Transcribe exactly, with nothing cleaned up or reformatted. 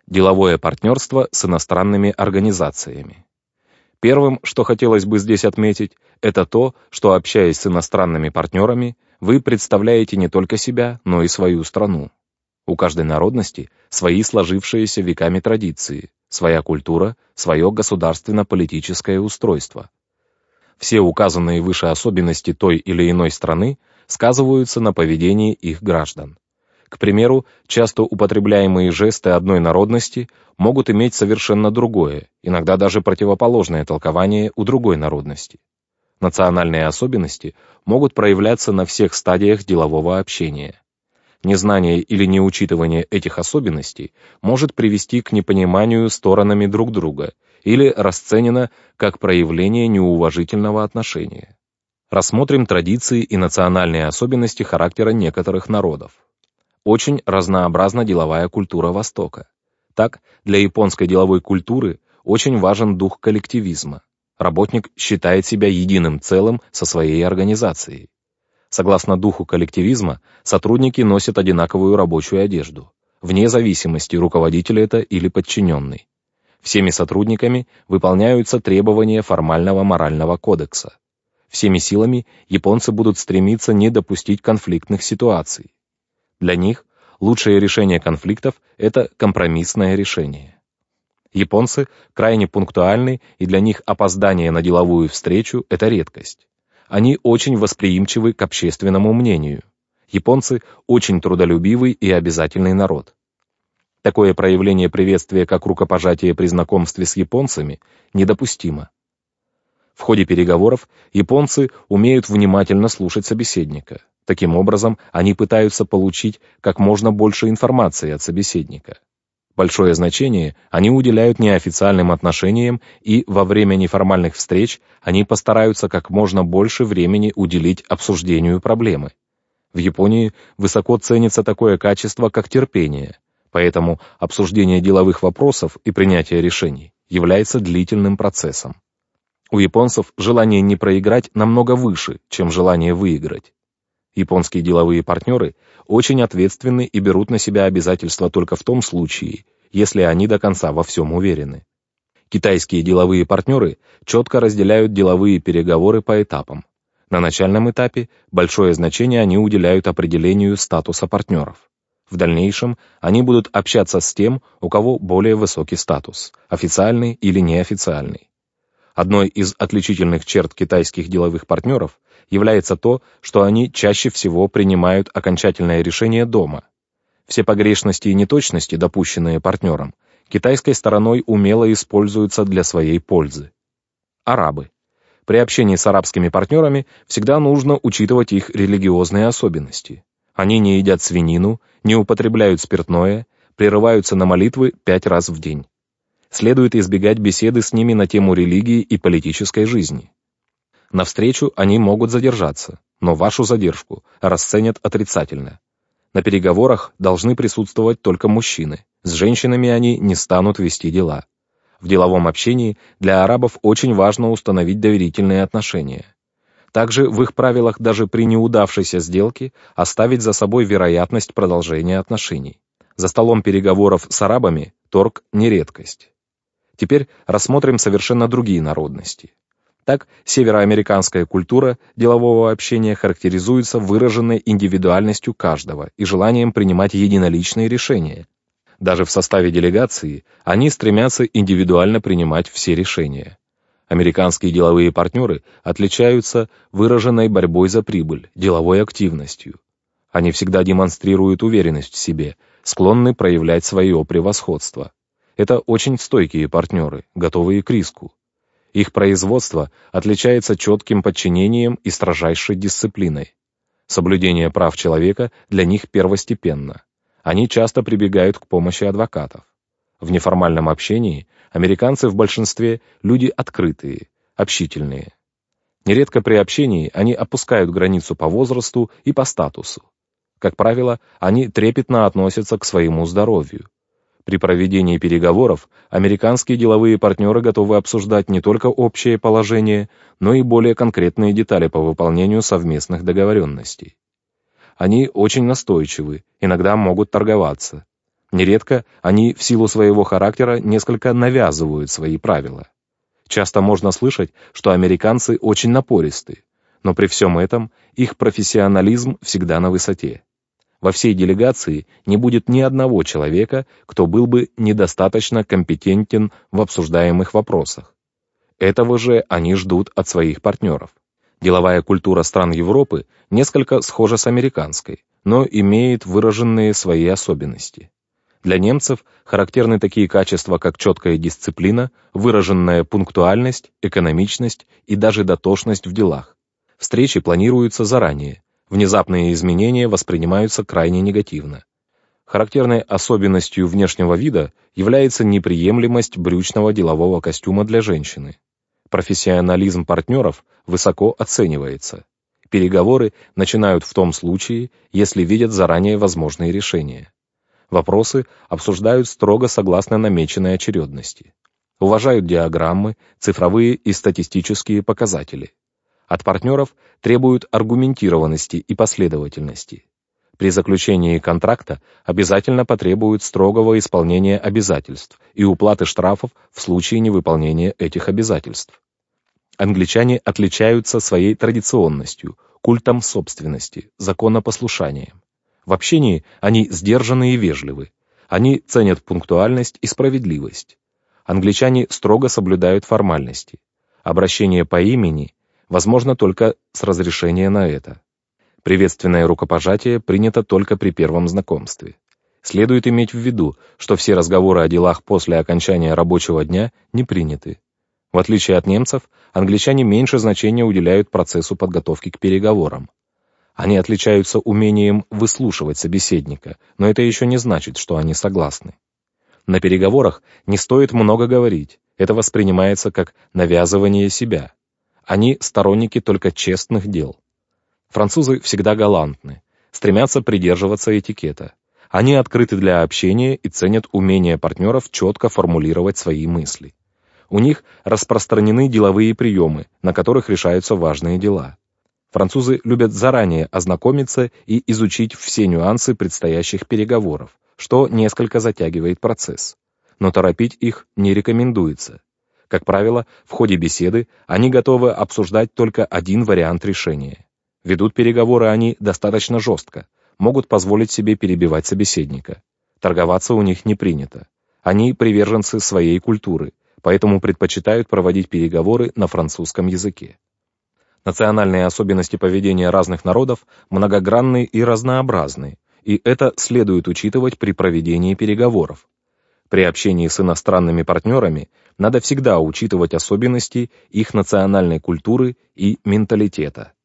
Деловое партнерство с иностранными организациями. Первым, что хотелось бы здесь отметить, это то, что, общаясь с иностранными партнерами, вы представляете не только себя, но и свою страну. У каждой народности свои сложившиеся веками традиции, своя культура, свое государственно-политическое устройство. Все указанные выше особенности той или иной страны сказываются на поведении их граждан. К примеру, часто употребляемые жесты одной народности могут иметь совершенно другое, иногда даже противоположное толкование у другой народности. Национальные особенности могут проявляться на всех стадиях делового общения. Незнание или неучитывание этих особенностей может привести к непониманию сторонами друг друга или расценено как проявление неуважительного отношения. Рассмотрим традиции и национальные особенности характера некоторых народов. Очень разнообразна деловая культура Востока. Так, для японской деловой культуры очень важен дух коллективизма. Работник считает себя единым целым со своей организацией. Согласно духу коллективизма, сотрудники носят одинаковую рабочую одежду, вне зависимости, руководитель это или подчиненный. Всеми сотрудниками выполняются требования формального морального кодекса. Всеми силами японцы будут стремиться не допустить конфликтных ситуаций. Для них лучшее решение конфликтов – это компромиссное решение. Японцы крайне пунктуальны, и для них опоздание на деловую встречу – это редкость. Они очень восприимчивы к общественному мнению. Японцы очень трудолюбивый и обязательный народ. Такое проявление приветствия, как рукопожатие при знакомстве с японцами, недопустимо. В ходе переговоров японцы умеют внимательно слушать собеседника. Таким образом, они пытаются получить как можно больше информации от собеседника. Большое значение они уделяют неофициальным отношениям, и во время неформальных встреч они постараются как можно больше времени уделить обсуждению проблемы. В Японии высоко ценится такое качество, как терпение, поэтому обсуждение деловых вопросов и принятие решений является длительным процессом. У японцев желание не проиграть намного выше, чем желание выиграть. Японские деловые партнеры очень ответственны и берут на себя обязательства только в том случае, если они до конца во всем уверены. Китайские деловые партнеры четко разделяют деловые переговоры по этапам. На начальном этапе большое значение они уделяют определению статуса партнеров. В дальнейшем они будут общаться с тем, у кого более высокий статус, официальный или неофициальный. Одной из отличительных черт китайских деловых партнеров является то, что они чаще всего принимают окончательное решение дома. Все погрешности и неточности, допущенные партнером, китайской стороной умело используются для своей пользы. Арабы. При общении с арабскими партнерами всегда нужно учитывать их религиозные особенности. Они не едят свинину, не употребляют спиртное, прерываются на молитвы пять раз в день. Следует избегать беседы с ними на тему религии и политической жизни. На встречу они могут задержаться, но вашу задержку расценят отрицательно. На переговорах должны присутствовать только мужчины, с женщинами они не станут вести дела. В деловом общении для арабов очень важно установить доверительные отношения. Также в их правилах даже при неудавшейся сделке оставить за собой вероятность продолжения отношений. За столом переговоров с арабами торг не редкость. Теперь рассмотрим совершенно другие народности. Так, североамериканская культура делового общения характеризуется выраженной индивидуальностью каждого и желанием принимать единоличные решения. Даже в составе делегации они стремятся индивидуально принимать все решения. Американские деловые партнеры отличаются выраженной борьбой за прибыль, деловой активностью. Они всегда демонстрируют уверенность в себе, склонны проявлять свое превосходство. Это очень стойкие партнеры, готовые к риску. Их производство отличается четким подчинением и строжайшей дисциплиной. Соблюдение прав человека для них первостепенно. Они часто прибегают к помощи адвокатов. В неформальном общении американцы в большинстве люди открытые, общительные. Нередко при общении они опускают границу по возрасту и по статусу. Как правило, они трепетно относятся к своему здоровью. При проведении переговоров американские деловые партнеры готовы обсуждать не только общее положение, но и более конкретные детали по выполнению совместных договоренностей. Они очень настойчивы, иногда могут торговаться. Нередко они в силу своего характера несколько навязывают свои правила. Часто можно слышать, что американцы очень напористы, но при всем этом их профессионализм всегда на высоте. Во всей делегации не будет ни одного человека, кто был бы недостаточно компетентен в обсуждаемых вопросах. Этого же они ждут от своих партнеров. Деловая культура стран Европы несколько схожа с американской, но имеет выраженные свои особенности. Для немцев характерны такие качества, как четкая дисциплина, выраженная пунктуальность, экономичность и даже дотошность в делах. Встречи планируются заранее, внезапные изменения воспринимаются крайне негативно. Характерной особенностью внешнего вида является неприемлемость брючного делового костюма для женщины. Профессионализм партнеров высоко оценивается. Переговоры начинают в том случае, если видят заранее возможные решения. Вопросы обсуждают строго согласно намеченной очередности. Уважают диаграммы, цифровые и статистические показатели. От партнеров требуют аргументированности и последовательности. При заключении контракта обязательно потребуют строгого исполнения обязательств и уплаты штрафов в случае невыполнения этих обязательств. Англичане отличаются своей традиционностью, культом собственности, законопослушанием. В общении они сдержаны и вежливы. Они ценят пунктуальность и справедливость. Англичане строго соблюдают формальности. Обращение по имени возможно только с разрешения на это. Приветственное рукопожатие принято только при первом знакомстве. Следует иметь в виду, что все разговоры о делах после окончания рабочего дня не приняты. В отличие от немцев, англичане меньше значения уделяют процессу подготовки к переговорам. Они отличаются умением выслушивать собеседника, но это еще не значит, что они согласны. На переговорах не стоит много говорить, это воспринимается как навязывание себя. Они сторонники только честных дел. Французы всегда галантны, стремятся придерживаться этикета. Они открыты для общения и ценят умение партнеров четко формулировать свои мысли. У них распространены деловые приемы, на которых решаются важные дела. Французы любят заранее ознакомиться и изучить все нюансы предстоящих переговоров, что несколько затягивает процесс. Но торопить их не рекомендуется. Как правило, в ходе беседы они готовы обсуждать только один вариант решения. Ведут переговоры они достаточно жестко, могут позволить себе перебивать собеседника. Торговаться у них не принято. Они приверженцы своей культуры, поэтому предпочитают проводить переговоры на французском языке. Национальные особенности поведения разных народов многогранны и разнообразны, и это следует учитывать при проведении переговоров. При общении с иностранными партнерами надо всегда учитывать особенности их национальной культуры и менталитета.